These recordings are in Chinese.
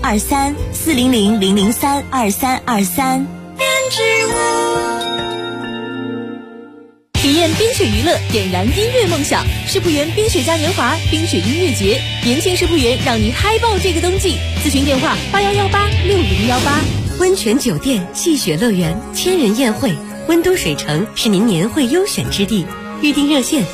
2323，400-0032323。 体验冰雪娱乐，点燃音乐梦想。世仆园冰雪嘉年华冰雪音乐节，年轻世仆园让你嗨爆这个冬季。咨询电话81186018。 温泉酒店、戏雪乐园、千人宴会，温都水城是您年会优选之地。预订热线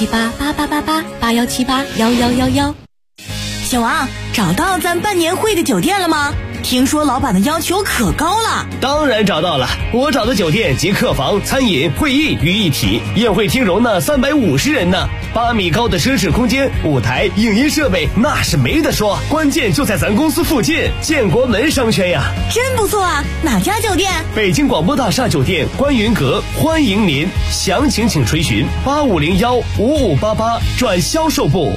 8178888881781111。 小王，找到咱办年会的酒店了吗？听说老板的要求可高了。 当然找到了，我找的酒店集客房、餐饮、会议于一体，宴会厅容纳350人呢，8米高的奢侈空间，舞台、影音设备那是没得说，关键就在咱公司附近，建国门商圈呀。 真不错啊，哪家酒店？ 北京广播大厦酒店观云阁，欢迎您，详情请垂询85015588转销售部。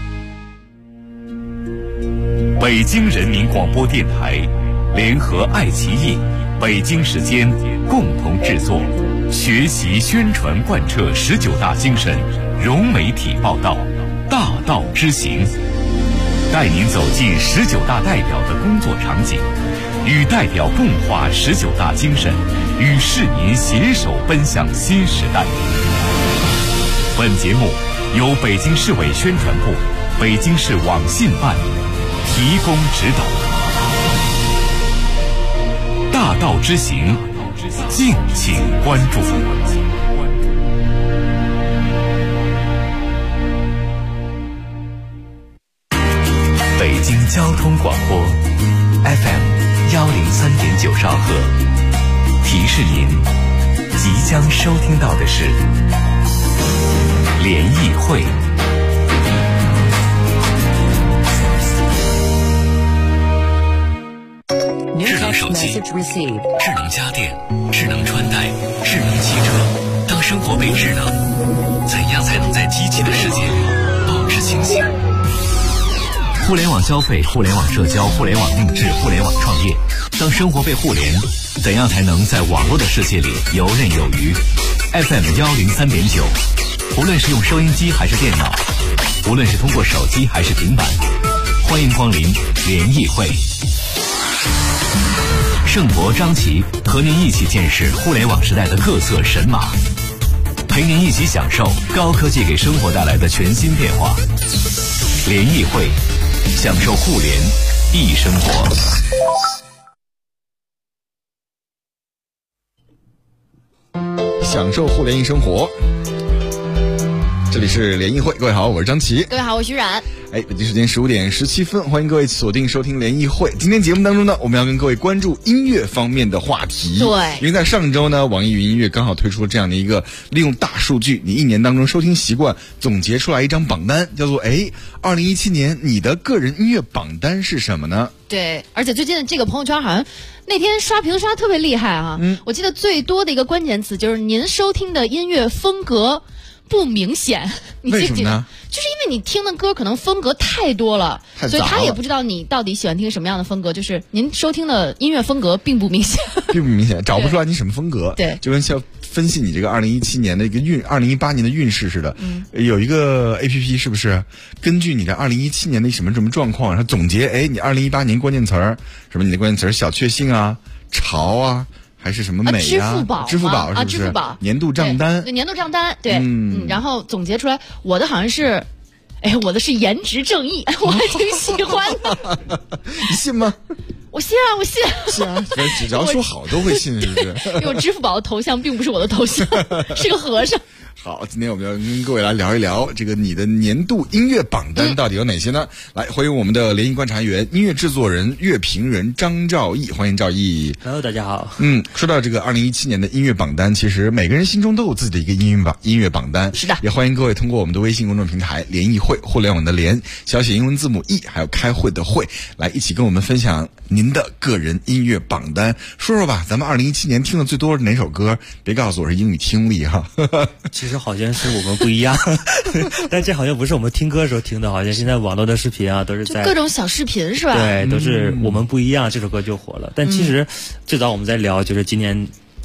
北京人民广播电台联合爱奇艺、北京时间共同制作，学习宣传贯彻19大精神，融媒体报道，大道之行，带您走进19大代表的工作场景，与代表共话19大精神，与市民携手奔向新时代。本节目由北京市委宣传部、北京市网信办提供指导。大道之行，敬请关注。北京交通广播 FM103.9兆赫，提示您即将收听到的是联谊会。智能手机、智能家电、智能穿戴、智能汽车，当生活被智能，怎样才能在机器的世界里保持清醒？互联网消费、互联网社交、互联网定制、互联网创业，当生活被互联，怎样才能在网络的世界里游刃有余？ FM103.9，无论是用收音机还是电脑，无论是通过手机还是平板，欢迎光临联谊会。盛博、张琪和您一起见识互联网时代的各色神马，陪您一起享受高科技给生活带来的全新变化。联谊会，享受互联易生活。 享受互联易生活。这里是联谊会，各位好，我是张琪。 各位好，我是徐冉。 北京时间15:17，欢迎各位锁定收听联谊会。今天节目当中呢，我们要跟各位关注音乐方面的话题。 对， 因为在上周呢，网易云音乐刚好推出了这样的一个利用大数据，你一年当中收听习惯总结出来一张榜单，叫做2017年你的个人音乐榜单是什么呢？ 对，而且最近的这个朋友圈好像那天刷屏刷特别厉害啊。我记得最多的一个关键词就是您收听的音乐风格不明显。 为什么呢？ 就是因为你听的歌可能风格太多了，所以他也不知道你到底喜欢听什么样的风格，就是您收听的音乐风格并不明显， 找不出来你什么风格。 对， 就跟像分析你这个2017年的一个2018年的运势似的。有一个 APP 是不是根据你的2017年的什么状况，然后总结你2018年关键词儿，什么你的关键词儿小确幸啊、潮啊，还是什么美啊？支付宝是不是？ 支付宝年度账单， 对，年度账单，对，然后总结出来，我的好像是，我的是颜值正义，我还挺喜欢的。 你信吗？ 我信啊，我信。 是啊，只要说好都会信，是不是？ 因为支付宝的头像并不是我的头像，是个和尚。 好，今天我们要跟各位来聊一聊这个你的年度音乐榜单到底有哪些呢？来，欢迎我们的联谊观察员、音乐制作人、乐评人张兆毅，欢迎兆毅。 Hello， 大家好。 说到这个2017年的音乐榜单，其实每个人心中都有自己的一个音乐榜单。 是的， 也欢迎各位通过我们的微信公众平台联谊会，互联网的联，小写英文字母 E， 还有开会的会，来一起跟我们分享您的个人音乐榜单。说说吧，咱们2017年听的最多是哪首歌？别告诉我是英语听力哈。 其实好像是我们不一样，但这好像不是我们听歌的时候听的，好像现在网络的视频啊都是在各种小视频是吧？ 对，都是我们不一样，这首歌就火了。但其实最早我们在聊就是今年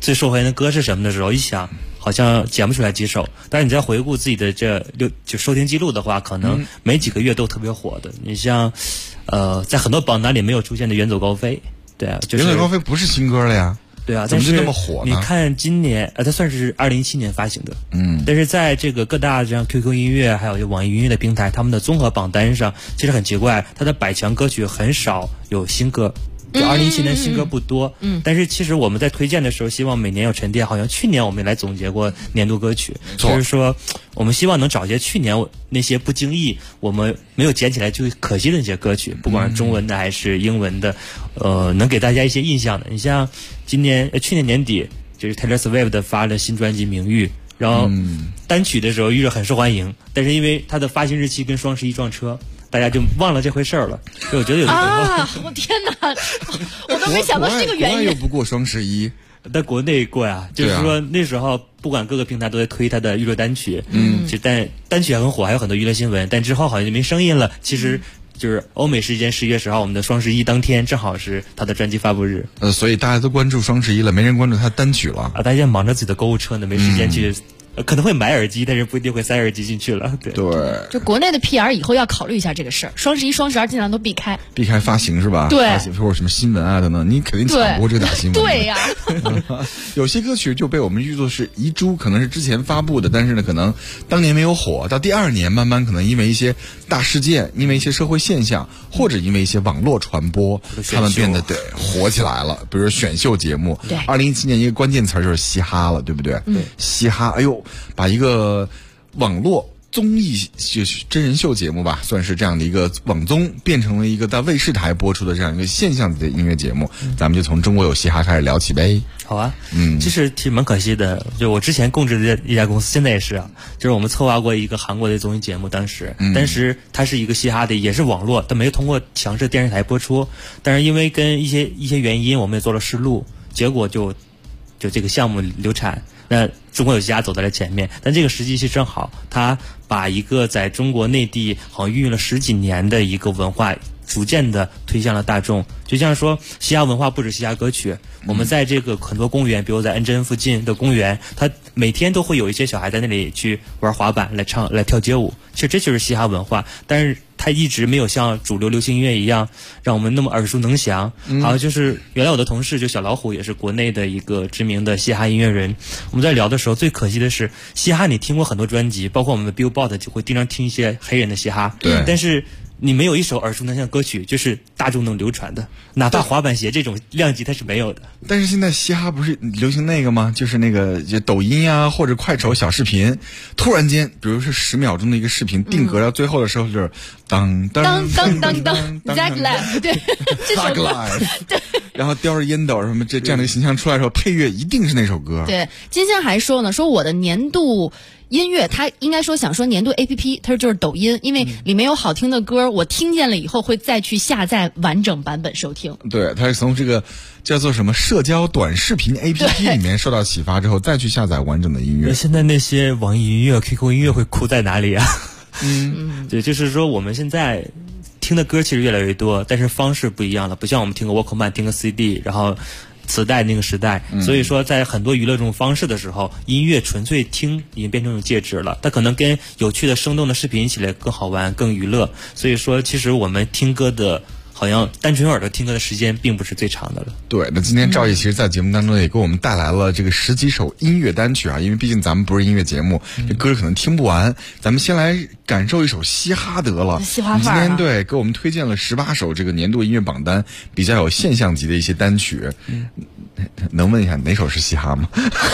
最受欢迎的歌是什么的时候，一想好像讲不出来几首。但是你再回顾自己的就收听记录的话，可能没几个月都特别火的。你像在很多榜单里没有出现的《远走高飞》，对啊，就是《 远走高飞》不是新歌了呀。 对啊， 怎么就那么火呢？ 你看今年它算是2017年发行的，但是在这个各大像 QQ 音乐还有就网易云音乐的平台，他们的综合榜单上，其实很奇怪，它的百强歌曲很少有新歌。就2017年新歌不多，但是其实我们在推荐的时候，希望每年有沉淀。好像去年我们也来总结过年度歌曲，就是说我们希望能找一些去年那些不经意我们没有捡起来就可惜的那些歌曲，不管是中文的还是英文的，能给大家一些印象的。你像去年年底，就是 Taylor Swift 发了新专辑《名誉》，然后单曲的时候预热很受欢迎，但是因为它的发行日期跟双11撞车。大家就忘了这回事儿了，所以我觉得有我天哪，我都没想到是这个原因。 国外又不过双11， 在国内过呀，就是说那时候不管各个平台都在推他的预热单曲，但单曲还很火，还有很多娱乐新闻，但之后好像就没声音了。其实就是欧美时间11月10号，我们的双11当天正好是他的专辑发布日， 所以大家都关注双11了，没人关注他单曲了啊！大家忙着自己的购物车呢，没时间去。可能会买耳机，但是不一定会塞耳机进去了。对， 就国内的 PR 以后要考虑一下这个事儿，双11、双12尽量都避开发行是吧？ 对， 或者什么新闻啊等等，你肯定抢不过这个大新闻。 对呀， 有些歌曲就被我们誉作是遗珠，可能是之前发布的，但是呢，可能当年没有火，到第2年慢慢可能因为一些大事件，因为一些社会现象，或者因为一些网络传播，他们变得火起来了。比如选秀节目， 对 ，2017年一个关键词就是嘻哈了，对不对？嘻哈，哎呦。把一个网络综艺就是真人秀节目吧，算是这样的一个网综，变成了一个在卫视台播出的这样一个现象级的音乐节目。咱们就从中国有嘻哈开始聊起呗。 好啊，其实挺蛮可惜的。就我之前供职的一家公司，现在也是啊，就是我们策划过一个韩国的综艺节目，当时它是一个嘻哈的，也是网络，但没有通过强势电视台播出。但是因为跟一些原因，我们也做了试录，结果就这个项目流产。那中国有嘻哈走在了前面，但这个时机是正好，他把一个在中国内地好像孕育了10几年的一个文化，逐渐的推向了大众。就像说嘻哈文化不止嘻哈歌曲，我们在这个很多公园，比如在恩珍附近的公园，它每天都会有一些小孩在那里去玩滑板、来唱、来跳街舞。其实这就是嘻哈文化，但是它一直没有像主流流行音乐一样让我们那么耳熟能详。还有就是原来我的同事就小老虎也是国内的一个知名的嘻哈音乐人，我们在聊的时候最可惜的是嘻哈你听过很多专辑，包括我们的 Billboard 就会经常听一些黑人的嘻哈， 对， 但是你没有一首耳熟能详的歌曲就是大众能流传的，哪怕滑板鞋这种量级它是没有的。 但是现在嘻哈不是流行那个吗？就是那个就抖音啊或者快手小视频，突然间比如是10秒钟的一个视频定格到最后的时候就是当当当当当 Zach Life 对，这首歌对，然后叼着烟斗什么这样的形象出来的时候，配乐一定是那首歌。 对，金星还说呢，说我的年度音乐，他应该说想说年度 APP， 他说就是抖音，因为里面有好听的歌，我听见了以后会再去下载完整版本收听。 对，他是从这个叫做什么社交短视频 APP 里面受到启发之后，再去下载完整的音乐。 现在那些网易音乐、QQ 音乐会哭在哪里啊？对，就是说我们现在听的歌其实越来越多，但是方式不一样了，不像我们听个 Walkman、听个 CD， 然后磁带那个时代，所以说在很多娱乐这种方式的时候，音乐纯粹听已经变成一种介质了，它可能跟有趣的生动的视频一起来更好玩更娱乐，所以说其实我们听歌的好像单纯耳朵听歌的时间并不是最长的了。 对，那今天赵毅其实在节目当中也给我们带来了这个10几首音乐单曲啊，因为毕竟咱们不是音乐节目，这歌可能听不完，咱们先来感受一首嘻哈得了。 嘻哈范儿、 今天对给我们推荐了18首这个年度音乐榜单比较有现象级的一些单曲。能问一下哪首是嘻哈吗？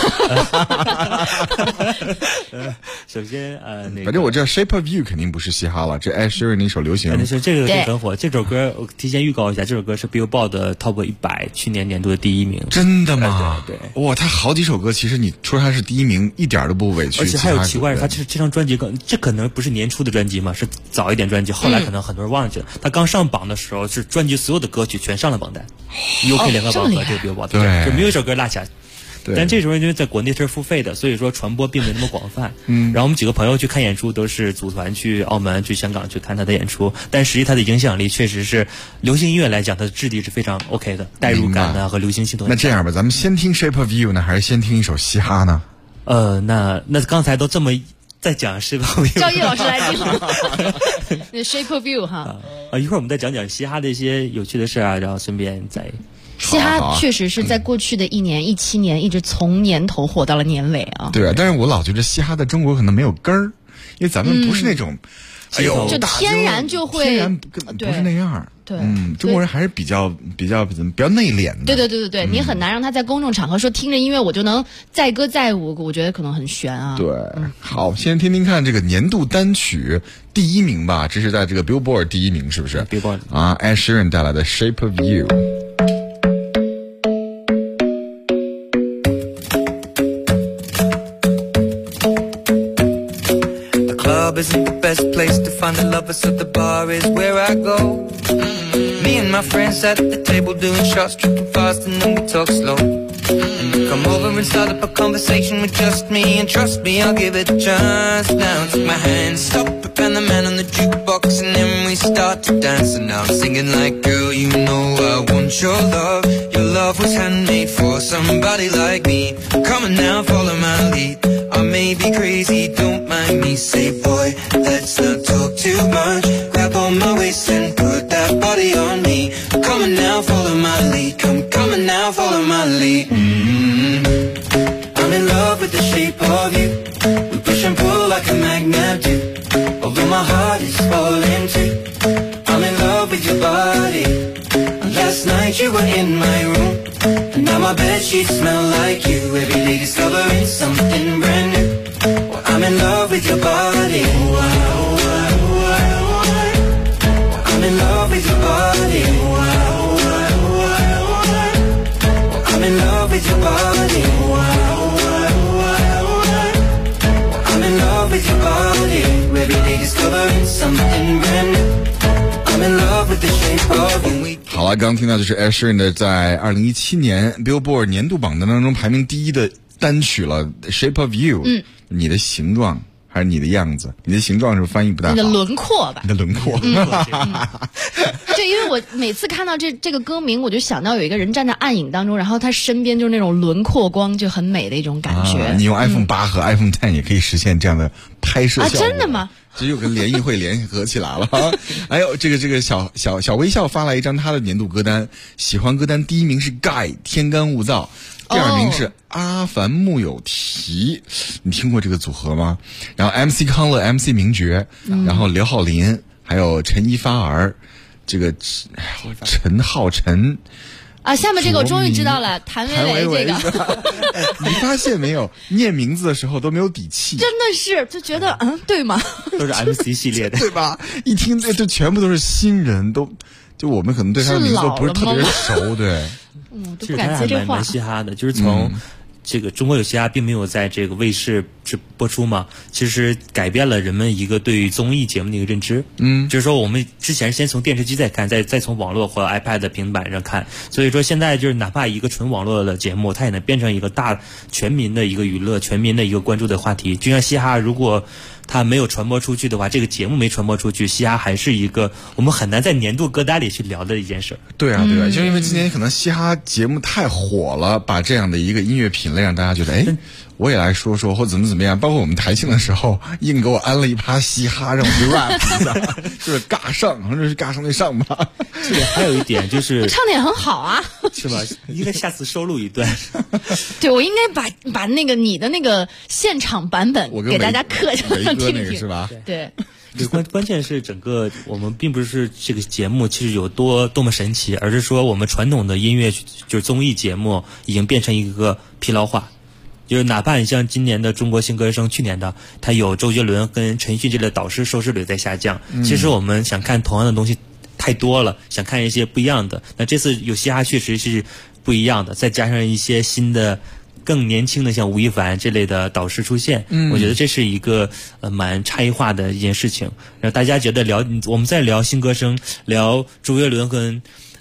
首先反正我知道 Shape of You 肯定不是嘻哈了，这 Ed Sheeran 那首流行。 这个很火，这首歌我提前预告一下，这首歌是 Billboard 的 Top 100去年年度的第1名。 真的吗？ 对。 哇，他好几首歌其实你说他是第1名一点都不委屈。 而且还有奇怪是他这张专辑这可能不是年初的专辑嘛，是早一点专辑，后来可能很多人忘记了。他刚上榜的时候是专辑所有的歌曲全上了榜单，UK 联合榜和这个 Billboard 对。就没有一首歌落下。 对。 但这时候因为在国内它是付费的，所以说传播并没那么广泛。然后我们几个朋友去看演出，都是组团去澳门、去香港去看他的演出，但实际他的影响力确实是流行音乐来讲，它的质地是非常 OK 的，代入感呢和流行性都很强。 那这样吧，咱们先听 Shape of You 呢，还是先听一首嘻哈呢？ 那刚才都这么在讲 Shape of You， 赵毅老师来听Shape of You 哈。 一会儿我们再讲讲嘻哈的一些有趣的事啊，然后顺便再。 嘻哈确实是在过去的一年17年一直从年头火到了年尾啊。 对啊，但是我老觉得嘻哈在中国可能没有根儿，因为咱们不是那种，哎呦， 就天然就会天然不是那样。 对， 中国人还是比较内敛的。 对，你很难让他在公众场合说听着音乐我就能载歌载舞，我觉得可能很悬啊。 对，好，先听听看这个年度单曲第1名吧，这是在这个 Billboard 第1名，是不是 ？Billboard 啊 ，Ed Sheeran 带来的 Shape of You。Isn't the best place to find the lovers, so the bar is where I go. Me and my friends at the table doing shots, tripping fast, and then we talk slow. And you come over and start up a conversation with just me, and trust me, I'll give it a chance. Now take my hand, stop it, and the man on the jukebox, and then we start to dance. And now I'm singing like, girl, you know I want your love. Your love was handmade for somebody like me. Come on now, follow my lead. I may be crazy, don't mind me. Say, boy, let's not talk too much. Grab on my waist and put that body on me. Come on now, follow my lead. Come on now, follow my lead. I'm in love with the shape of you. We push and pull like a magnet do. Although my heart is falling too. I'm in love with your body. Last night you were in my room, and now my bedsheets smell like you. Every day discovering something brand new. Well, I'm in love with your body. I'm in love with your body. I'm in love with your body. I'm in love with your body. Every day discovering something brand new. I'm in love with the shape of you. 好了，刚听到就是 Ed Sheeran 的在2017年 Billboard 年度榜单当中排名第1的单曲了 ，Shape of You。你的形状还是你的样子？你的形状是不是翻译不大好？ 你的轮廓吧。 你的轮廓。 对，因为我每次看到这个歌名，我就想到有一个人站在暗影当中，然后他身边就是那种轮廓光，就很美的一种感觉。 你用 iPhone 8和 iPhone X 也可以实现这样的拍摄效果。 真的吗？ 这又跟联谊会联合起来了。还有这个小微笑发来一张他的年度歌单，喜欢歌单第1名是 Guy 天干物燥，第2名是阿凡木有提，你听过这个组合吗？然后 MC 康乐 MC 名爵，然后刘浩林，还有陈一发儿，这个陈浩辰。 下面这个我终于知道了，谭维维这个。 你发现没有，念名字的时候都没有底气， 真的是就觉得对吗？ 都是 MC 系列的， 对吧？一听这全部都是新人，就我们可能对他的名字都不是特别熟，对。 都不敢接这话。 蛮嘻哈的，就是从这个中国有嘻哈并没有在这个卫视播出嘛，其实改变了人们一个对于综艺节目的一个认知。就是说我们之前先从电视机再看，再从网络或 iPad 平板上看，所以说现在就是哪怕一个纯网络的节目，它也能变成一个全民的一个娱乐，全民的一个关注的话题。就像嘻哈，如果它没有传播出去的话，这个节目没传播出去，嘻哈还是一个我们很难在年度歌单里去聊的一件事。 对啊，就因为今年可能嘻哈节目太火了，把这样的一个音乐品类让大家觉得，我也来说说，或怎么样。包括我们台庆的时候，硬给我安了一趴嘻哈，让我去 rap 一下，就是尬上，好像是尬上那上吧。 这个还有一点就是， 唱的也很好啊， 是吧？应该下次收录一段。 对，我应该把那个你的那个现场版本给大家刻下来听听， 是吧？ 对。 对，关键是整个我们并不是这个节目其实有多么神奇，而是说我们传统的音乐就是综艺节目已经变成一个疲劳化。就是哪怕你像今年的中国新歌声，去年的它有周杰伦跟陈奕迅这类的导师，收视率在下降。其实我们想看同样的东西太多了，想看一些不一样的。那这次有嘻哈确实是不一样的，再加上一些新的更年轻的像吴亦凡这类的导师出现，我觉得这是一个蛮差异化的一件事情。然后大家觉得我们在聊新歌声，聊周杰伦跟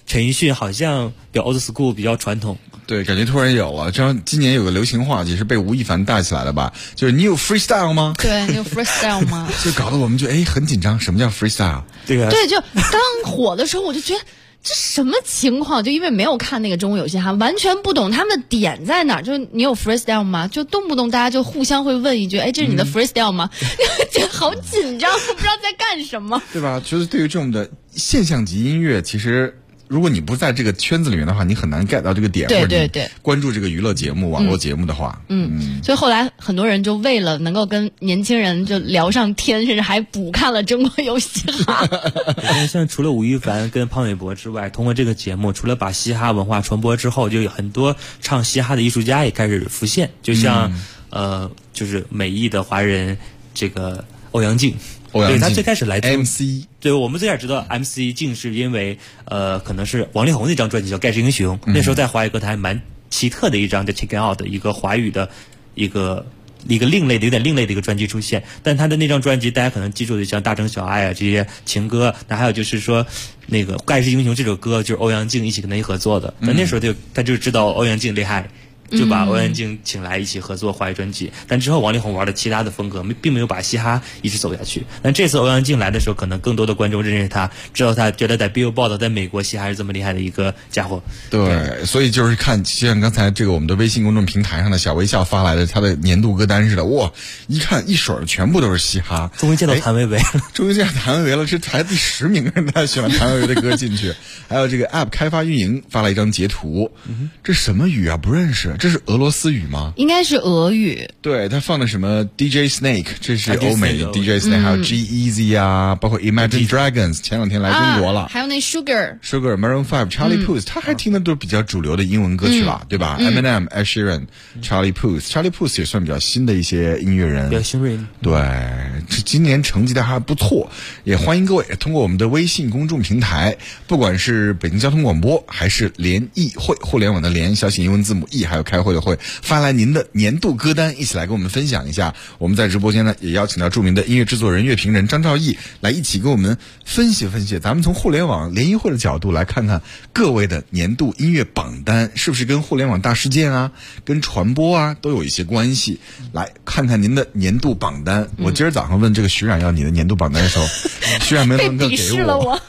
陈奕迅好像比较 old school 比较传统。 对，感觉突然有了。这样今年有个流行话题是被吴亦凡带起来的吧？就是你有 freestyle 吗？ 对，你有 freestyle 吗？ 就搞得我们就很紧张。什么叫 freestyle？ 对啊， 对，就刚火的时候我就觉得这什么情况？就因为没有看那个中国有嘻哈，完全不懂他们的点在哪儿。就是你有 freestyle 吗？就动不动大家就互相会问一句：“哎，这是你的 freestyle 吗？”就好紧张，不知道在干什么， 对吧？就是对于这种的现象级音乐，其实如果你不在这个圈子里面的话，你很难 get 到这个点。 对对对， 关注这个娱乐节目、网络节目的话， 所以后来很多人就为了能够跟年轻人就聊上天，甚至还补看了中国有嘻哈。 像除了吴亦凡跟潘玮柏之外，通过这个节目，除了把嘻哈文化传播之后，就有很多唱嘻哈的艺术家也开始浮现，就像就是美裔的华人这个欧阳靖。对，他最开始来自 MC， 对，我们最开始知道 MC 靖是因为可能是王力宏那张专辑叫《盖世英雄》，那时候在华语歌坛蛮奇特的一张叫《Take It Out》的一个华语的一个另类的有点另类的一个专辑出现，但他的那张专辑大家可能记住的像大城小爱啊这些情歌，那还有就是说那个《盖世英雄》这首歌就是欧阳靖一起跟他一合作的，那时候他就知道欧阳靖厉害。就把欧阳靖请来一起合作华语专辑，但之后王力宏玩了其他的风格，并没有把嘻哈一直走下去。但这次欧阳靖来的时候，可能更多的观众认识他，知道他觉得在 Billboard 在美国嘻哈是这么厉害的一个家伙。 对，所以就是看，就像刚才这个我们的微信公众平台上的小微笑发来的他的年度歌单似的，哇，一看一水全部都是嘻哈。 终于见到谭维维了， 终于见到谭维维了，这排第10名，他选了谭维维的歌进去。还有这个 App 开发运营发了一张截图，这什么语啊？不认识。这是俄罗斯语吗？ 应该是俄语。 对，他放的什么 DJ Snake， 这是欧美的 DJ Snake， 还有 G-Eazy 啊，包括 Imagine Dragons， 前2天来中国了。 还有那 Sugar、Maroon 5、Charlie Puth， 他还听的都是比较主流的英文歌曲了，对吧？Eminem、Ed Sheeran、Charlie Puth 也算比较新的一些音乐人， 比较新锐。 对，这今年成绩的还不错，也欢迎各位通过我们的微信公众平台，不管是北京交通广播还是联谊会，互联网的联，小写英文字母 E， 还有开会的会，发来您的年度歌单，一起来跟我们分享一下。我们在直播间呢，也邀请到著名的音乐制作人、乐评人张兆毅来一起跟我们分析分析。咱们从互联网联谊会的角度来看看各位的年度音乐榜单是不是跟互联网大事件啊、跟传播啊都有一些关系。来看看您的年度榜单。我今儿早上问这个徐冉要你的年度榜单的时候，徐冉没能够给我。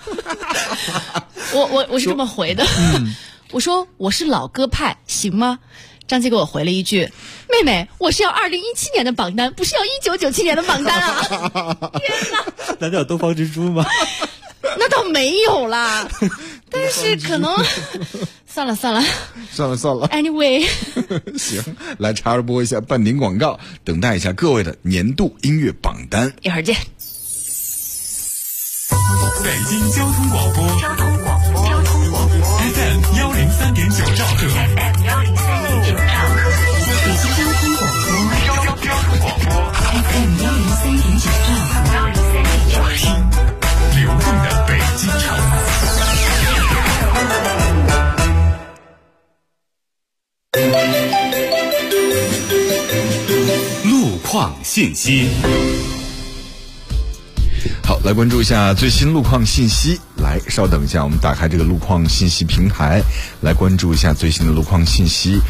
我是这么回的，我说我是老歌派，行吗？张杰给我回了一句：“妹妹，我是要2017年的榜单，不是要1997年的榜单啊！”天哪！ 难道有东方之珠吗？ 那倒没有啦，但是可能算了。Anyway， 行，来插播一下半点广告，等待一下各位的年度音乐榜单， 一会儿见。 北京交通广播FM 103.9兆赫，北京交通广播 FM 103.9兆赫，听流动的北京城。路况信息。 好，来关注一下最新路况信息。来，稍等一下，我们打开这个路况信息平台，来关注一下最新的路况信息。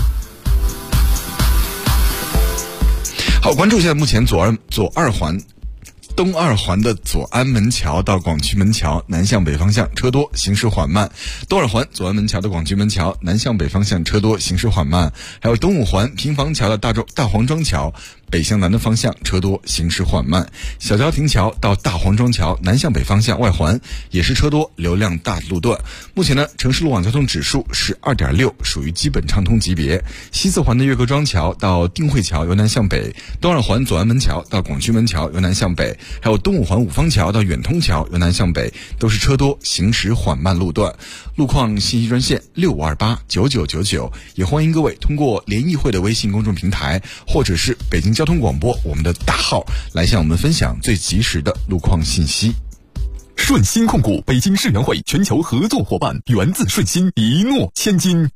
好，关注一下目前左二环东二环的左安门桥到广渠门桥南向北方向车多，行驶缓慢。东二环左安门桥到广渠门桥南向北方向车多，行驶缓慢。还有东五环平房桥到大黄庄桥北向南的方向车多，行驶缓慢。小桥亭桥到大黄庄桥南向北方向外环也是车多，流量大路段。目前呢，城市路网交通指数是 2.6， 属于基本畅通级别。西四环的岳各庄桥到定慧桥由南向北，东二环左安门桥到广渠门桥由南向北，还有东五环五方桥到远通桥由南向北都是车多，行驶缓慢路段。路况信息专线65289999，也欢迎各位通过联谊会的微信公众平台或者是北京交通广播我们的大号来向我们分享最及时的路况信息。 顺鑫控股北京世园会全球合作伙伴，源自顺鑫，一诺千金。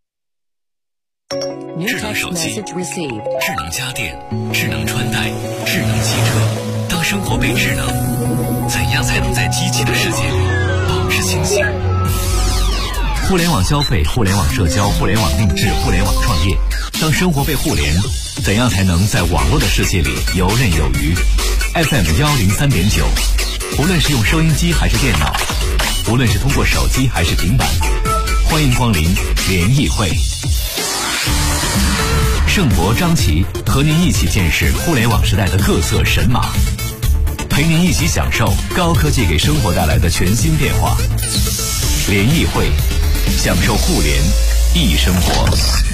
智能手机、智能家电、智能穿戴、智能汽车，当生活被智能，怎样才能在机器的世界里保持清醒？ 互联网消费、互联网社交、互联网定制、互联网创业。当生活被互联，怎样才能在网络的世界里游刃有余 ？FM 103.9，无论是用收音机还是电脑，无论是通过手机还是平板，欢迎光临联谊会。盛博、张琪和您一起见识互联网时代的各色神马，陪您一起享受高科技给生活带来的全新变化。联谊会，享受互联易生活。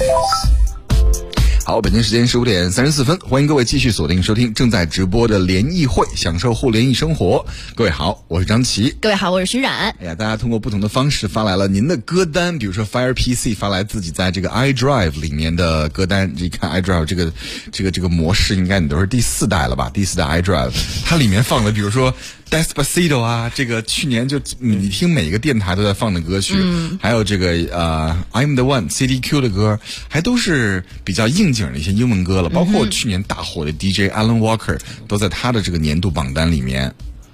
好，北京时间15点34分，欢迎各位继续锁定收听正在直播的联谊会，享受互联易生活。各位好，我是张琪。 各位好，我是徐冉。 哎呀，大家通过不同的方式发来了您的歌单，比如说 Fire PC 发来自己在这个 iDrive 里面的歌单，一看 iDrive 这个模式，应该你都是第4代了吧？第4代 iDrive， 它里面放的，比如说 Despacito 啊，这个去年就你听每一个电台都在放的歌曲，还有这个I'm the One CDQ 的歌，还都是比较应景的一些英文歌了，包括去年大火的 DJ Alan Walker 都在他的这个年度榜单里面。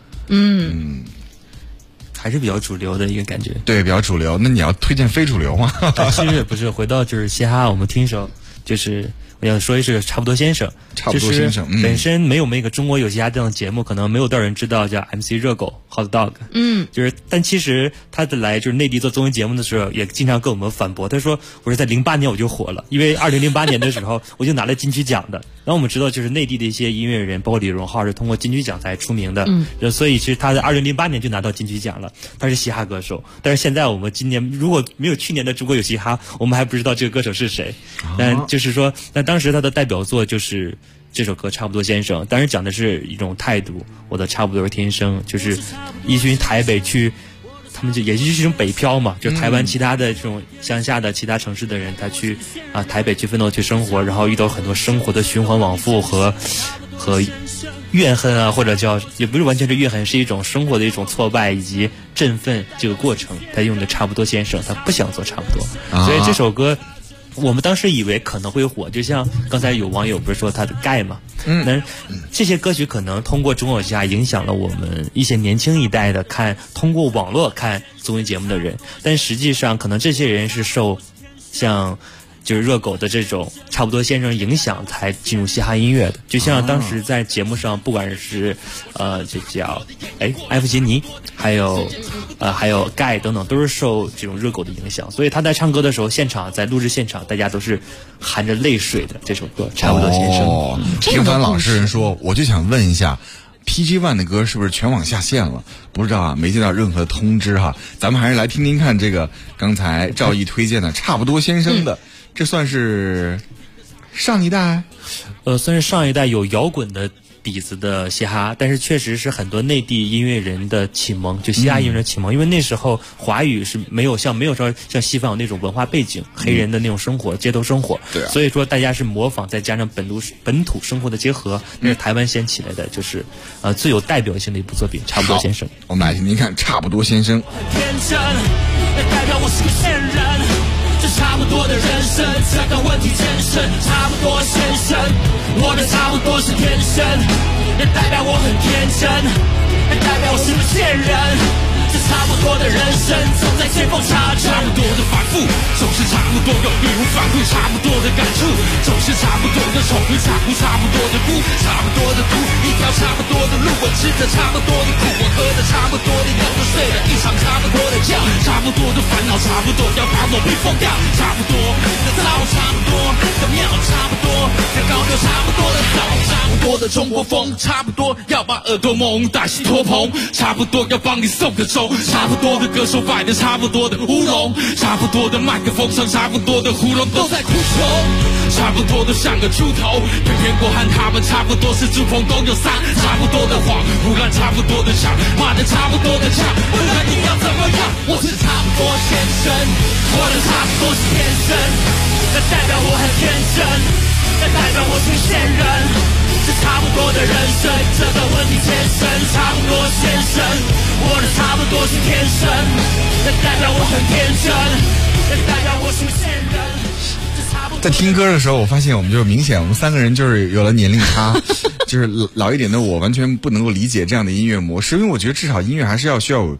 还是比较主流的一个感觉。 对，比较主流。那你要推荐非主流吗？ 其实不是，回到就是嘻哈，我们听一首，就是我想说一是差不多先生。 差不多先生， 本身没有那个中国有嘻哈这样的节目，可能没有多少人知道叫 MC 热狗 Hot Dog。但其实他来就是内地做综艺节目的时候，也经常跟我们反驳。他说我是在08年我就火了，因为2008年的时候我就拿了金曲奖的。然后我们知道，就是内地的一些音乐人，包括李荣浩是通过金曲奖才出名的。所以其实他在2008年就拿到金曲奖了，他是嘻哈歌手。但是现在我们今年如果没有去年的中国有嘻哈，我们还不知道这个歌手是谁。但就是说，那当时他的代表作就是这首歌《差不多先生》，当然讲的是一种态度，我的差不多是天生，就是一群台北去，他们就也就是一种北漂嘛，就台湾其他的这种乡下的其他城市的人，他去台北去奋斗去生活，然后遇到很多生活的循环往复和怨恨啊，或者叫也不是完全是怨恨，是一种生活的一种挫败以及振奋这个过程，他用的差不多先生，他不想做差不多，所以这首歌我们当时以为可能会火，就像刚才有网友不是说他的盖嘛，但这些歌曲可能通过中国有嘻哈影响了我们一些年轻一代的通过网络看综艺节目的人，但实际上可能这些人是受像就是热狗的这种差不多先生影响才进入嘻哈音乐的，就像当时在节目上，不管是这叫艾弗杰尼，还有盖等等，都是受这种热狗的影响，所以他在唱歌的时候，在录制现场，大家都是含着泪水的这首歌，差不多先生。 平凡老实人说，我就想问一下。PG One 的歌是不是全网下线了？不知道啊，没接到任何的通知哈。咱们还是来听听看这个刚才赵毅推荐的差不多先生的，这算是上一代？ 算是上一代有摇滚的底子的嘻哈，但是确实是很多内地音乐人的启蒙，就嘻哈音乐人的启蒙，因为那时候华语是没有说像西方有那种文化背景，黑人的那种生活，街头生活，所以说大家是模仿，再加上本土生活的结合，那是台湾先起来的，就是最有代表性的一部作品，差不多先生。 我们来听听看，差不多先生。 代表我是个仙人。这差不多的人生，这个问题健身，差不多先生，我的差不多是天生，也代表我很天真，也代表我是个贱人。这差不多的人生，总在见缝插针。差不多的反复，总是差不多有义无反顾，差不多的感触，总是差不多的重复，差不多的苦，差不多的毒，一条差不多的路，我吃着差不多的苦，我喝的差不多的药，我睡了一场差不多的觉，差不多的烦恼，差不多要把我逼疯掉，差不多的糟，差不多的妙，差不多的高调，差不多的早，差不多的中国风，差不多要把耳朵蒙大西托棚，差不多要帮你送个粥，差不多的歌手摆的差不多的乌龙，差不多的麦克风上差不多的胡龙都在哭穷，差不多都像个猪头，偏偏我和他们差不多是猪朋狗友三，差不多的谎，胡乱差不多的抢，骂的差不多的呛，不然你要怎么样？我是差不多先生，我的差不多是天生，那代表我很天真，那代表我是仙人。是差不多的人生，这个问题天生，差不多先生，我的差不多是天生，那代表我很天真，那代表我是仙人。 在听歌的时候，我发现我们们三个人就是有了年龄差，就是老一点的我完全不能够理解这样的音乐模式，因为我觉得至少音乐还是需要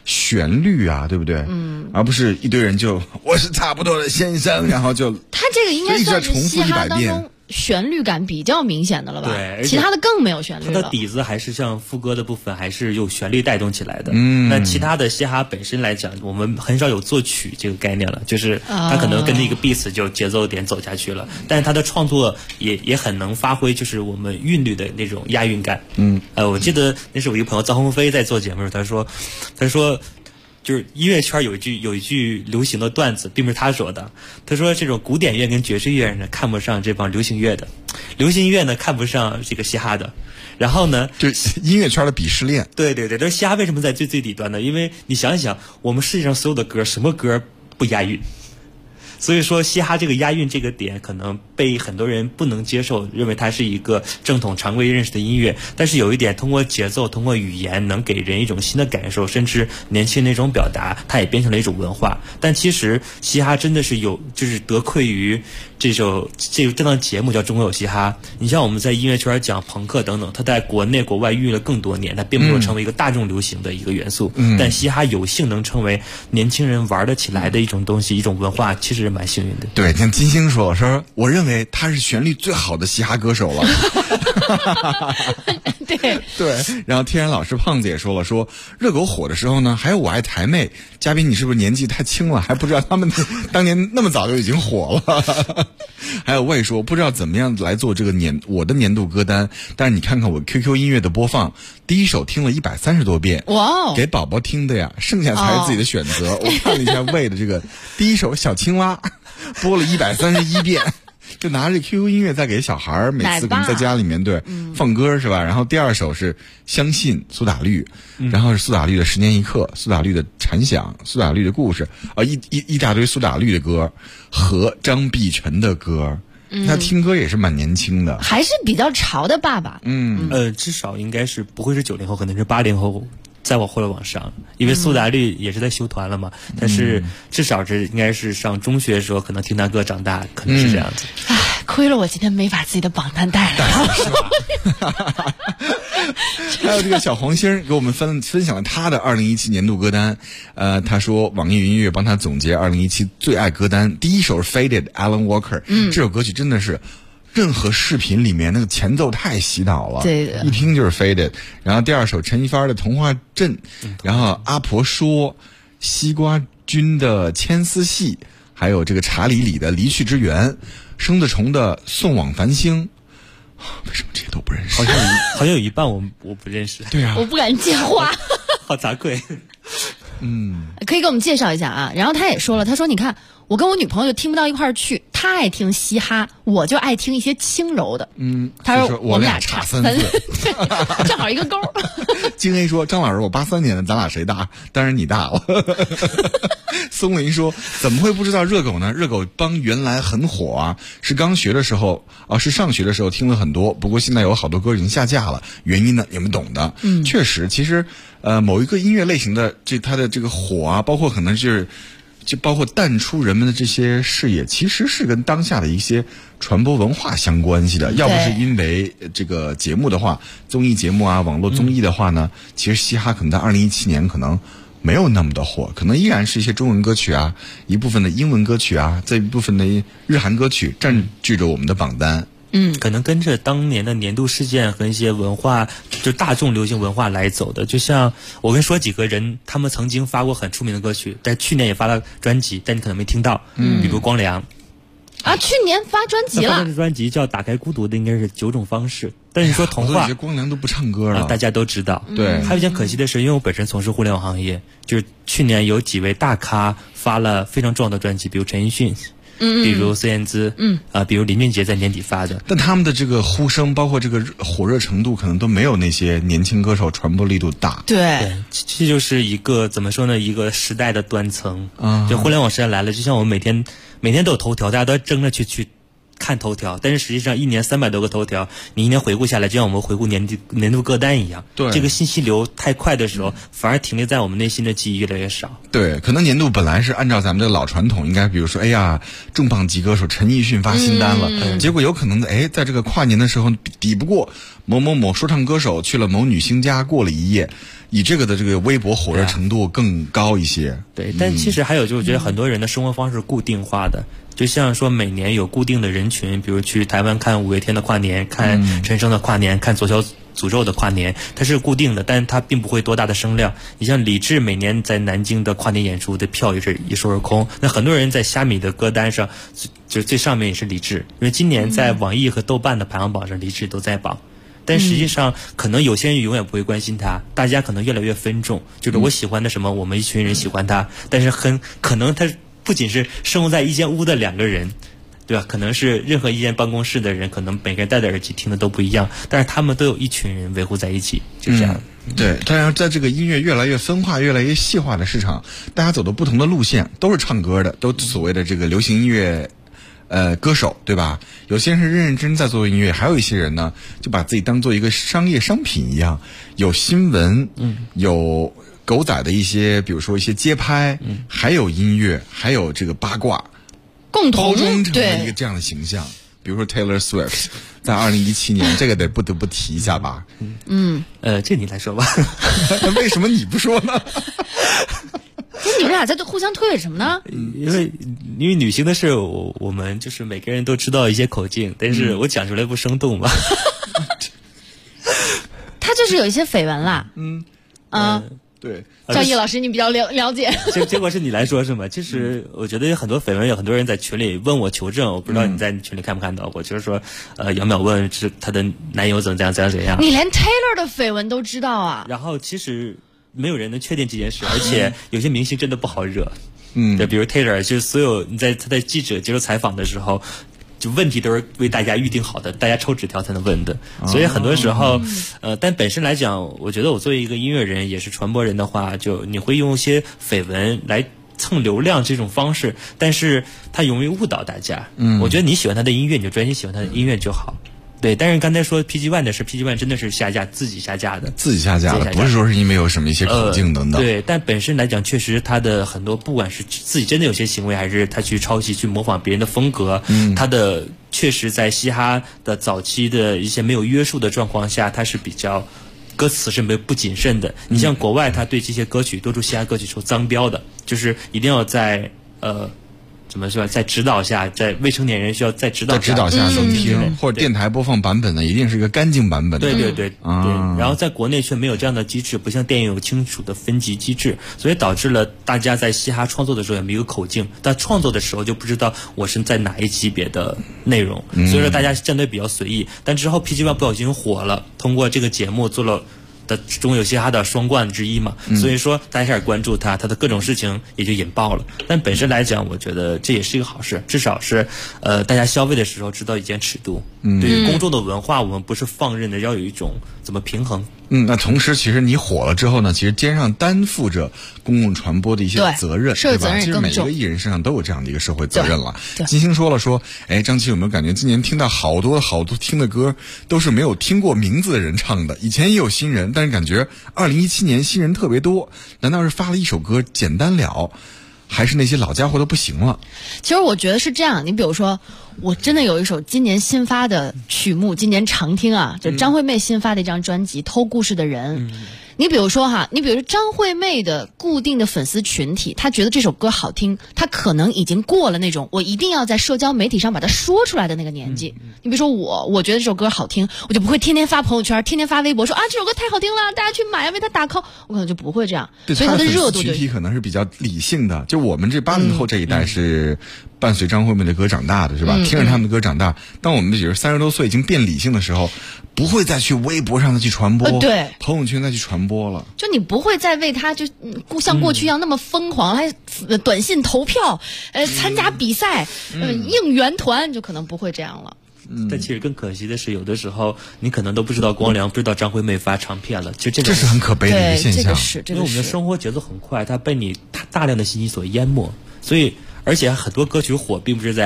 旋律啊，对不对？而不是一堆人就我是差不多的先生，然后就他这个应该算是嘻哈当 100遍中旋律感比较明显的了吧？ 对，而且其他的更没有旋律了。 它的底子还是像副歌的部分，还是有旋律带动起来的。那其他的嘻哈本身来讲，我们很少有作曲这个概念了，就是它可能跟着一个 beat 就节奏点走下去了。但是它的创作也很能发挥，就是我们韵律的那种押韵感。我记得那是我一个朋友臧鸿飞在做节目的时候，他说。就是音乐圈有一句流行的段子，并不是他说的。他说这种古典乐跟爵士乐呢看不上这帮流行乐的，流行乐呢看不上这个嘻哈的。然后呢， 就音乐圈的鄙视链。 对，这嘻哈为什么在最底端呢？因为你想一想，我们世界上所有的歌，什么歌不押韵？所以说，嘻哈这个押韵这个点可能被很多人不能接受，认为它是一个正统常规认识的音乐。但是有一点，通过节奏、通过语言，能给人一种新的感受，甚至年轻人那种表达，它也变成了一种文化。但其实嘻哈真的是就是得愧于这档节目叫《中国有嘻哈》。你像我们在音乐圈讲朋克等等，它在国内国外孕育了更多年，它并没有成为一个大众流行的一个元素。但嘻哈有幸能成为年轻人玩得起来的一种东西，一种文化，其实蛮幸运的。 对，像金星说我认为他是旋律最好的嘻哈歌手了。对，然后天然老师胖子也说了，热狗火的时候呢，还有我爱台妹嘉宾，你是不是年纪太轻了，还不知道他们当年那么早就已经火了？还有魏说不知道怎么样来做这个我的年度歌单，但是你看看我 QQ 音乐的播放，第一首听了130多遍， 哇， 给宝宝听的呀，剩下才是自己的选择。我看了一下魏的这个第一首小青蛙，播了131遍。就拿着 QQ 音乐在给小孩每次可能在家里面放歌是吧？然后第二首是相信苏打绿，然后是苏打绿的10年一刻，苏打绿的禅想，苏打绿的故事一大堆苏打绿的歌和张碧晨的歌。他听歌也是蛮年轻的， 还是比较潮的爸爸。 至少应该是不会是90后，可能是80后。再往后来往上，因为苏打绿也是在修团了嘛，但是至少这应该是上中学的时候可能听他歌长大，可能是这样子。 亏了我今天没把自己的榜单带来。 还有这个小黄星给我们分享了他的2017年度歌单，他说网易云音乐帮他总结2017最爱歌单，第一首是 Faded Alan Walker，这首歌曲真的是任何视频里面那个前奏太洗脑了， 对的， 一听就是 Faded。然后第二首陈一发的童话镇，然后阿婆说，西瓜君的牵丝戏，还有这个查理里的离去之缘，生子虫的送往繁星。为什么这些都不认识？ 好像有一半我不认识。 对啊， 我不敢接话。 好惭愧。 可以给我们介绍一下啊。然后他也说了，他说你看我跟我女朋友就听不到一块儿去，她爱听嘻哈，我就爱听一些轻柔的。他说我们俩差3岁，正好一个勾。 金 A 说张老师我83年的，咱俩谁大？当然你大了。松林说怎么会不知道热狗呢？热狗帮原来很火啊，是刚学的时候是上学的时候听了很多，不过现在有好多歌已经下架了，原因呢你们懂的。确实，其实某一个音乐类型的它的这个火啊，包括可能就包括淡出人们的这些视野，其实是跟当下的一些传播文化相关系的。要不是因为这个节目的话，综艺节目啊，网络综艺的话呢，其实嘻哈可能在2017年可能没有那么的火，可能依然是一些中文歌曲啊，一部分的英文歌曲啊，这一部分的日韩歌曲占据着我们的榜单。 可能跟着当年的年度事件和一些文化，就大众流行文化来走的。就像我跟说几个人，他们曾经发过很出名的歌曲，但去年也发了专辑，但你可能没听到。比如光良去年发专辑了， 发专辑叫《打开孤独》的，应该是9种方式。但是你说童话， 光良都不唱歌了， 大家都知道。 对， 还有一件可惜的是，因为我本身从事互联网行业，就是去年有几位大咖发了非常重要的专辑，比如陈奕迅。比如孙燕姿，比如林俊杰在年底发的， 但他们的这个呼声，包括这个火热程度，可能都没有那些年轻歌手传播力度大。 对， 这就是一个怎么说呢？一个时代的断层。就互联网时代来了，就像我们每天都有头条，大家都争着去看头条，但是实际上一年300多个头条，你一年回顾下来，就像我们回顾年度歌单一样。 对， 这个信息流太快的时候，反而停留在我们内心的记忆越来越少。 对，可能年度本来是按照咱们这个老传统，应该比如说，重磅级歌手陈奕迅发新单了，结果有可能在这个跨年的时候抵不过某某某说唱歌手去了某女星家过了一夜， 以这个的这个微博火热程度更高一些。 对，但其实还有就是我觉得很多人的生活方式固定化的，就像说每年有固定的人群，比如去台湾看五月天的跨年，看陈升的跨年，看左小诅咒的跨年，它是固定的，但是它并不会多大的声量。你像李志每年在南京的跨年演出的票也是一售而空，那很多人在虾米的歌单上就最上面也是李志，因为今年在网易和豆瓣的排行榜上李志都在榜。但实际上，可能有些人永远不会关心他，大家可能越来越分众，就是我喜欢的什么，我们一群人喜欢他，但是很可能他不仅是生活在一间屋的两个人，对吧？可能是任何一间办公室的人，可能每个人戴的耳机听的都不一样，但是他们都有一群人维护在一起，就这样。 对，当然在这个音乐越来越分化、越来越细化的市场，大家走的不同的路线，都是唱歌的，都所谓的这个流行音乐。歌手对吧？有些人是认认真在做音乐，还有一些人呢，就把自己当做一个商业商品一样，有新闻，有狗仔的一些，比如说一些街拍，还有音乐，还有这个八卦， 共同包装成了一个这样的形象。比如说 Taylor Swift， 在2017年，这个得不得不提一下吧？ 这你来说吧。 那为什么你不说呢？ 你们俩在互相推诿什么呢？ 因为女性的事，我们就是每个人都知道一些口径，但是我讲出来不生动吧？ 他就是有一些绯闻啦。 对。 赵毅老师，你比较了解。 结果是你来说是吗？其实我觉得有很多绯闻，有很多人在群里问我求证，我不知道你在群里看不看到过，就是说，姚淼问是她的男友怎样。 你连 Taylor 的绯闻都知道啊？ 然后其实没有人能确定这件事，而且有些明星真的不好惹。对，比如 Taylor， 就是所有他在记者接受采访的时候，就问题都是为大家预定好的，大家抽纸条才能问的。所以很多时候，但本身来讲，我觉得我作为一个音乐人，也是传播人的话，就你会用一些绯闻来蹭流量这种方式，但是它容易误导大家。我觉得你喜欢他的音乐，你就专心喜欢他的音乐就好。对，但是刚才说 PG One 的是 PG One 真的是自己下架的， 不是说是因为有什么一些口径等等。 对，但本身来讲，确实他的很多不管是自己真的有些行为，还是他去抄袭、去模仿别人的风格，他的确实在嘻哈的早期的一些没有约束的状况下，他是比较歌词是不谨慎的。你像国外，他对这些歌曲多数嘻哈歌曲是脏标的，就是一定要在怎么说，在指导下，在未成年人需要在指导下收听，或者电台播放版本呢，一定是一个干净版本的。 对。然后在国内却没有这样的机制，不像电影有清楚的分级机制，所以导致了大家在嘻哈创作的时候也没有口径，但创作的时候就不知道我是在哪一级别的内容，所以说大家相对比较随意。但之后 PG One 不小心火了，通过这个节目做了的中有嘻哈的双冠之一嘛，所以说大家开始关注他的各种事情也就引爆了。但本身来讲，我觉得这也是一个好事，至少是大家消费的时候知道一件尺度。对于公众的文化，我们不是放任的，要有一种怎么平衡。 那同时其实你火了之后呢，其实肩上担负着公共传播的一些责任， 对吧？ 其实每一个艺人身上都有这样的一个社会责任了。金星说了说，张琪有没有感觉今年听到好多听的歌都是没有听过名字的人唱的？以前也有新人，但是感觉2017年新人特别多，难道是发了一首歌简单了，还是那些老家伙都不行了？ 其实我觉得是这样，你比如说，我真的有一首今年新发的曲目，今年常听啊，就张惠妹新发的一张专辑《偷故事的人》。你比如说张惠妹的固定的粉丝群体，她觉得这首歌好听，她可能已经过了那种我一定要在社交媒体上把它说出来的那个年纪。你比如说我觉得这首歌好听，我就不会天天发朋友圈，天天发微博说这首歌太好听了，大家去买啊，为它打 call， 我可能就不会这样。 对， 所以它的热度群体可能是比较理性的，就我们这80后这一代是伴随张惠妹的歌长大的，是吧？听着他们的歌长大。当我们比如30多岁已经变理性的时候，不会再去微博上的去传播， 对， 朋友圈再去传播了。 就你不会再为他就像过去一样那么疯狂，还短信投票，参加比赛，应援团，就可能不会这样了。 但其实更可惜的是，有的时候你可能都不知道光良，不知道张惠妹发唱片了，就这是很可悲的一个现象。 因为我们的生活节奏很快，它被你大量的信息所淹没，所以而且很多歌曲火并不是在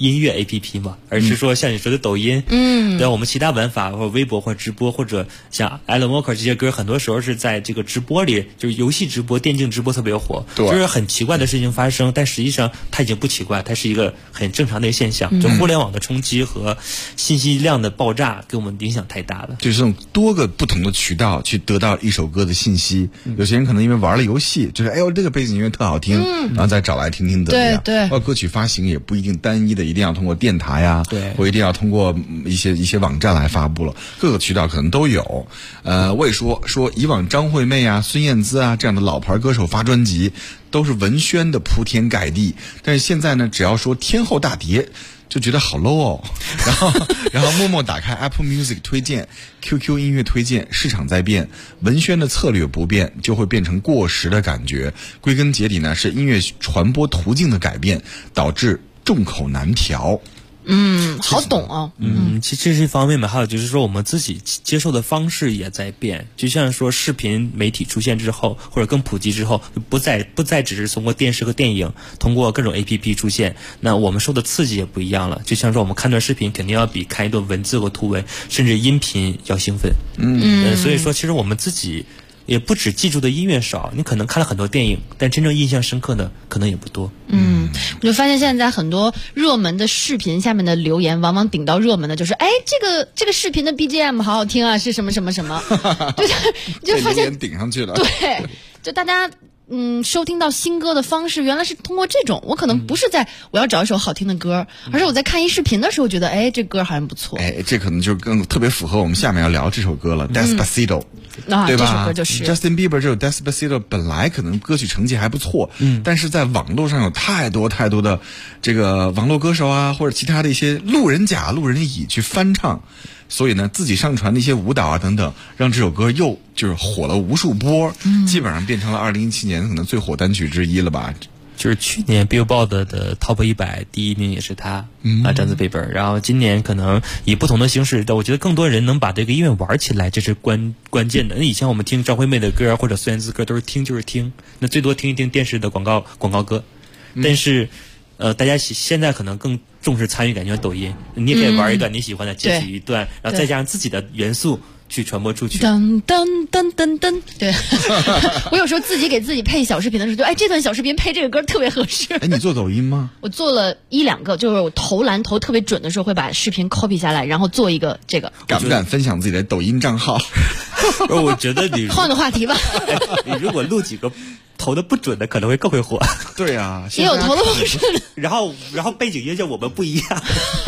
音乐 APP 嘛，而是说像你说的抖音，对我们其他玩法或者微博或者直播，或者像 Alan Walker 这些歌，很多时候是在这个直播里，就是游戏直播、电竞直播特别火，就是很奇怪的事情发生，但实际上它已经不奇怪，它是一个很正常的现象。就互联网的冲击和信息量的爆炸给我们影响太大了。 就是这种多个不同的渠道去得到一首歌的信息，有些人可能因为玩了游戏，就是哎呦这个背景音乐特好听，然后再找来听听怎么样。 对， 包括歌曲发行也不一定单一的，一定要通过电台呀，对，或一定要通过一些网站来发布了，各个渠道可能都有。我也说以往张惠妹啊、孙燕姿啊这样的老牌歌手发专辑都是文宣的铺天盖地，但是现在呢，只要说天后大碟，就觉得好 low 哦。然后默默打开 Apple Music 推荐、QQ 音乐推荐，市场在变，文宣的策略不变，就会变成过时的感觉。归根结底呢，是音乐传播途径的改变，导致众口难调。 好懂哦。 其实这是一方面嘛，还有就是说我们自己接受的方式也在变。就像说视频媒体出现之后，或者更普及之后，不再只是通过电视和电影，通过各种 APP 出现，那我们受的刺激也不一样了。就像说我们看段视频，肯定要比看一段文字和图文，甚至音频要兴奋。所以说其实我们自己也不止记住的音乐少，你可能看了很多电影，但真正印象深刻的可能也不多。 我就发现现在很多热门的视频下面的留言，往往顶到热门的就是这个视频的 BGM 好好听啊，是什么什么什么，就发现顶上去了。 对，就大家收听到新歌的方式原来是通过这种，我可能不是我要找一首好听的歌，而是我在看一视频的时候觉得这歌好像不错。 这可能就更特别符合我们下面要聊这首歌了，Despacito。对吧？ 这首歌就是 Justin Bieber 这首 Despacito 本来可能歌曲成绩还不错，但是在网络上有太多的这个网络歌手啊，或者其他的一些路人甲、路人乙去翻唱，所以呢，自己上传的一些舞蹈啊等等，让这首歌又就是火了无数波，基本上变成了2017年可能最火单曲之一了吧。 就是去年 Billboard 的 Top 100第一名也是他Justin Bieber， 然后今年可能以不同的形式，我觉得更多人能把这个音乐玩起来，这是关键的。那以前我们听张惠妹的歌或者孙燕姿歌都是听就是听，那最多听一听电视的广告歌，但是大家现在可能更重视参与感，就像抖音，你也可以玩一段你喜欢的，截取一段，然后再加上自己的元素去传播出去。 噔噔噔噔噔，对。我有时候自己给自己配小视频的时候，就这段小视频配这个歌特别合适。 你做抖音吗？ 我做了1-2个，就是我投篮投特别准的时候，会把视频 copy 下来，然后做一个这个。 敢不敢分享自己的抖音账号？ 我觉得你换个话题吧。 你如果录几个投的不准的，可能会更会火。 对啊， 也有投的不准的。 然后背景音乐我们不一样。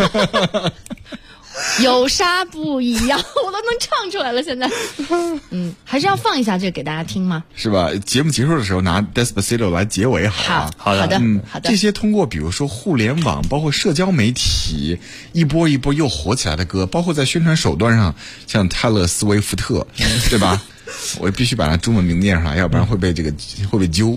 有啥不一样？我都能唱出来了。现在，还是要放一下这个给大家听吗？ 是吧？节目结束的时候拿 Despacito 来结尾好。 好的。 这些通过比如说互联网，包括社交媒体，一波一波又火起来的歌，包括在宣传手段上，像泰勒·斯威夫特，对吧？我必须把他中文名念上来，要不然会被揪。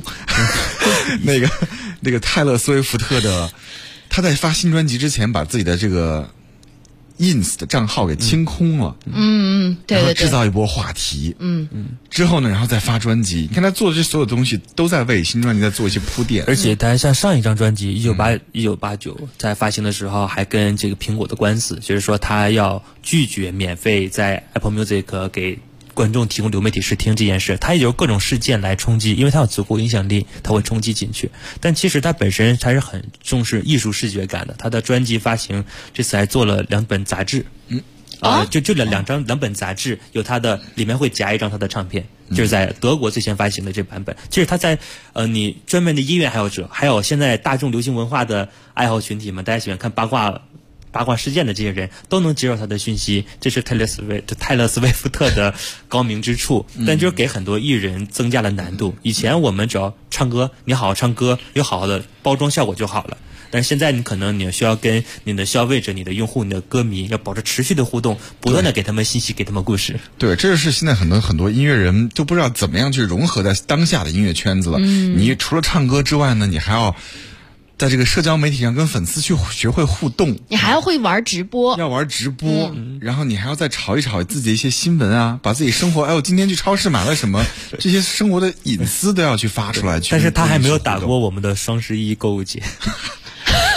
那个泰勒·斯威夫特的，他在发新专辑之前，把自己的这个ins 的账号给清空了， 对， 然后制造一波话题，之后呢，然后再发专辑。你看他做的这所有东西，都在为新专辑在做一些铺垫。 而且他像上一张专辑1989在发行的时候，还跟这个苹果的官司，就是说他要拒绝免费在 Apple Music 给观众提供流媒体试听这件事，他也有各种事件来冲击，因为他有足够影响力，他会冲击进去。但其实他本身还是很重视艺术视觉感的。他的专辑发行这次还做了2本杂志，就两本杂志，有他的里面会夹一张他的唱片，就是在德国最先发行的这版本。其实他在你专门的音乐爱好者，还有现在大众流行文化的爱好群体们，大家喜欢看八卦事件的这些人都能接受他的讯息，这是泰勒·斯威夫特的高明之处。但就是给很多艺人增加了难度。以前我们只要唱歌，你好好唱歌，有好好的包装效果就好了。但是现在你需要跟你的消费者、你的用户、你的歌迷要保持持续的互动，不断的给他们信息，给他们故事。 对，这就是现在很多音乐人都不知道怎么样去融合在当下的音乐圈子了。你除了唱歌之外呢，你还要在这个社交媒体上跟粉丝去学会互动， 你还要会玩直播， 然后你还要再炒一炒自己的一些新闻啊，把自己生活，我今天去超市买了什么，这些生活的隐私都要去发出来。 但是他还没有打过我们的双11购物节。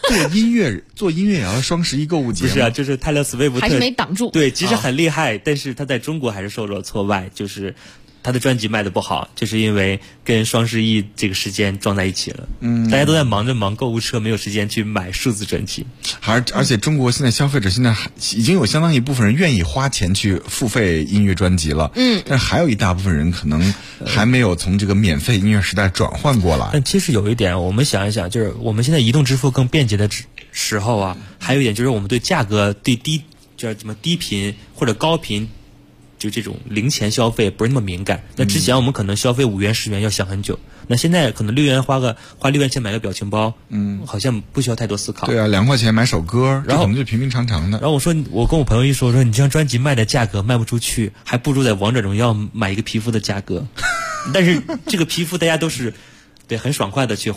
做音乐也要双11购物节。 不是啊，就是泰勒·斯威夫特还是没挡住。 对，其实很厉害，但是他在中国还是受了挫败，就是他的专辑卖的不好，就是因为跟双11这个时间撞在一起了。大家都在忙购物车，没有时间去买数字专辑。 而且中国现在消费者现在已经有相当一部分人愿意花钱去付费音乐专辑了。但还有一大部分人可能还没有从这个免费音乐时代转换过来。 但其实有一点，我们想一想，就是我们现在移动支付更便捷的时候啊，还有一点就是我们对价格对叫什么低频或者高频。就这种零钱消费不是那么敏感。那之前我们可能消费5元10元要想很久，那现在可能6元花6元钱买个表情包，好像不需要太多思考。 对啊，2块钱买首歌，然后可能就平平常常的。 然后我跟我朋友一说你这张专辑卖的价格卖不出去，还不如在王者荣耀买一个皮肤的价格。但是这个皮肤大家都是。对，很爽快的去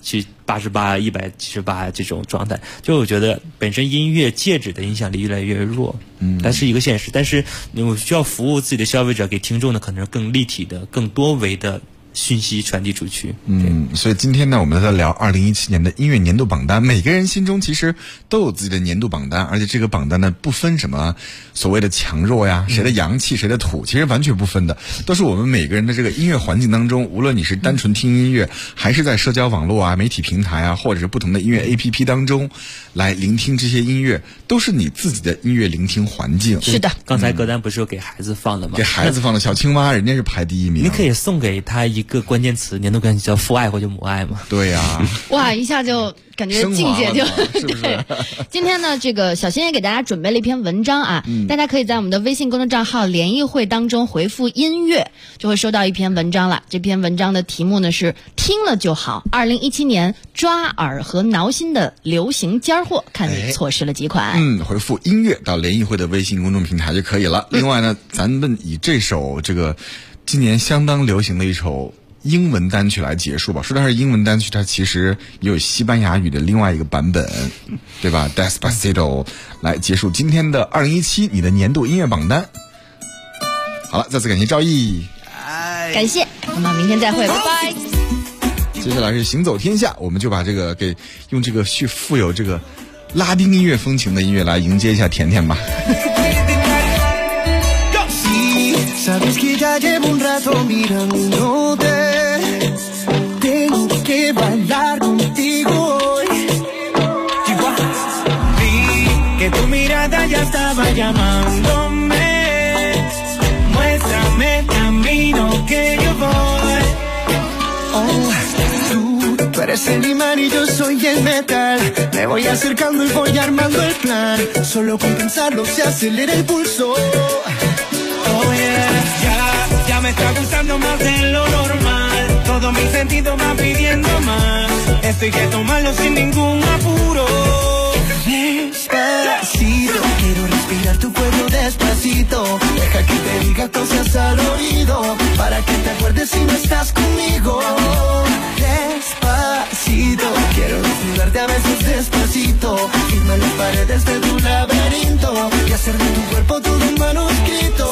88、178这种状态，就我觉得本身音乐介质的影响力越来越弱，它是一个现实。但是我需要服务自己的消费者，给听众的可能更立体的、更多维的讯息传递出去。 所以今天呢，我们在聊2017年的音乐年度榜单。每个人心中其实都有自己的年度榜单，而且这个榜单呢，不分什么所谓的强弱呀，谁的洋气谁的土，其实完全不分的，都是我们每个人的这个音乐环境当中，无论你是单纯听音乐，还是在社交网络啊、媒体平台啊，或者是不同的音乐 APP 当中来聆听这些音乐，都是你自己的音乐聆听环境。 是的， 刚才歌单不是有给孩子放的吗？ 给孩子放的小青蛙，人家是排第1名。 你可以送给他一个关键词，年度关键词叫父爱或者母爱嘛？ 对呀。 哇，一下就感觉境界就是不是？ 今天呢，这个小新也给大家准备了一篇文章啊，大家可以在我们的微信公众账号联谊会当中回复音乐，就会收到一篇文章了。这篇文章的题目呢是听了就好，2017年抓耳和挠心的流行尖货，看你错失了几款。 回复音乐到联谊会的微信公众平台就可以了。另外呢，咱们以这首这个今年相当流行的一首英文单曲来结束吧。说它是英文单曲，它其实也有西班牙语的另外一个版本，对吧？ Despacito 来结束今天的2017你的年度音乐榜单。好了，再次感谢赵毅， 感谢，我们明天再会，拜拜。 接下来是行走天下，我们就把这个用这个富有这个拉丁音乐风情的音乐来迎接一下甜甜吧。 Sabes que ya llevo un rato mirándote, tengo que bailar contigo hoy. Vi que tu mirada ya estaba llamándome, muéstrame el camino que yo voy. Oh, tú eres el imán y yo soy el metal, me voy acercando y voy armando el plan, solo con pensarlo se acelera el pulso. Oh yeah, ya me está gustando más de lo normal, todos mis sentidos van pidiendo más, esto hay que tomarlo sin ningún apuro. Despacito, quiero respirar tu cuello despacito, deja que te diga cosas al oído, para que te acuerdes si no estás conmigo. Despacito, quiero desnudarte a besos despacito, firma las paredes de tu laberinto y hacer de tu cuerpo todo un manuscrito.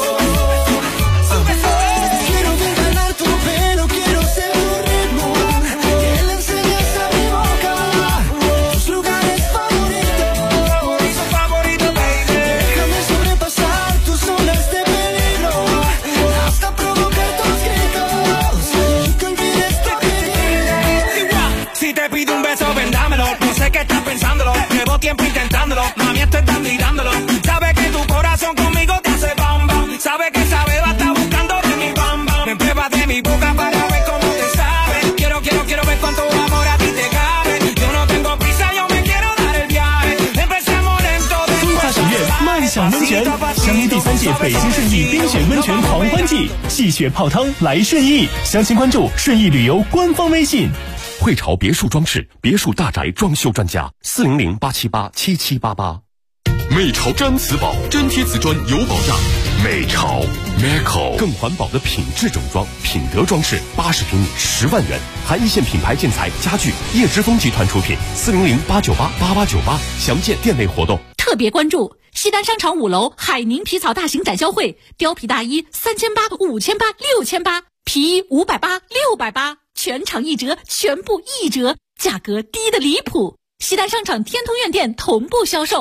Quiero ver bailar tu pelo, quiero ser tu ritmo, que le enseñes a mi boca tus lugares favoritos, baby. Déjame sobrepasar tus olas de peligro, hasta provocar tus gritos, que olvides tu querido. Si te pido un beso, ven dámelo, no sé qué estás pensándolo, llevo tiempo intentándolo, mami estoy tan mirándolo, sabes que tu corazón conmigo te hace bam bam, sabes que esa beba está buscando de mi bam bam, me prueba de mi boca para ver cómo te sabe, quiero ver cuánto amor a ti te cabe, yo no tengo prisa, yo me quiero dar el viaje, empecemos lento después 中华学院漫想温泉，相约第3届北京顺义冰雪温泉狂欢季，戏雪泡汤来顺义，详情关注顺义旅游官方微信。 汇潮别墅装饰，别墅大宅装修专家，400-878-7788。美潮真瓷宝，真贴瓷砖有保障。美潮 Meco 更环保的品质整装，品德装饰，80平米10万元，含一线品牌建材家具，叶之峰集团出品，400-898-8898，详见店内活动。 特别关注西单商场5楼海宁皮草大型展销会，貂皮大衣3800、5800、6800，皮衣580、680，全场1折，全部1折，价格低的离谱。 西单商场天通苑店同步销售。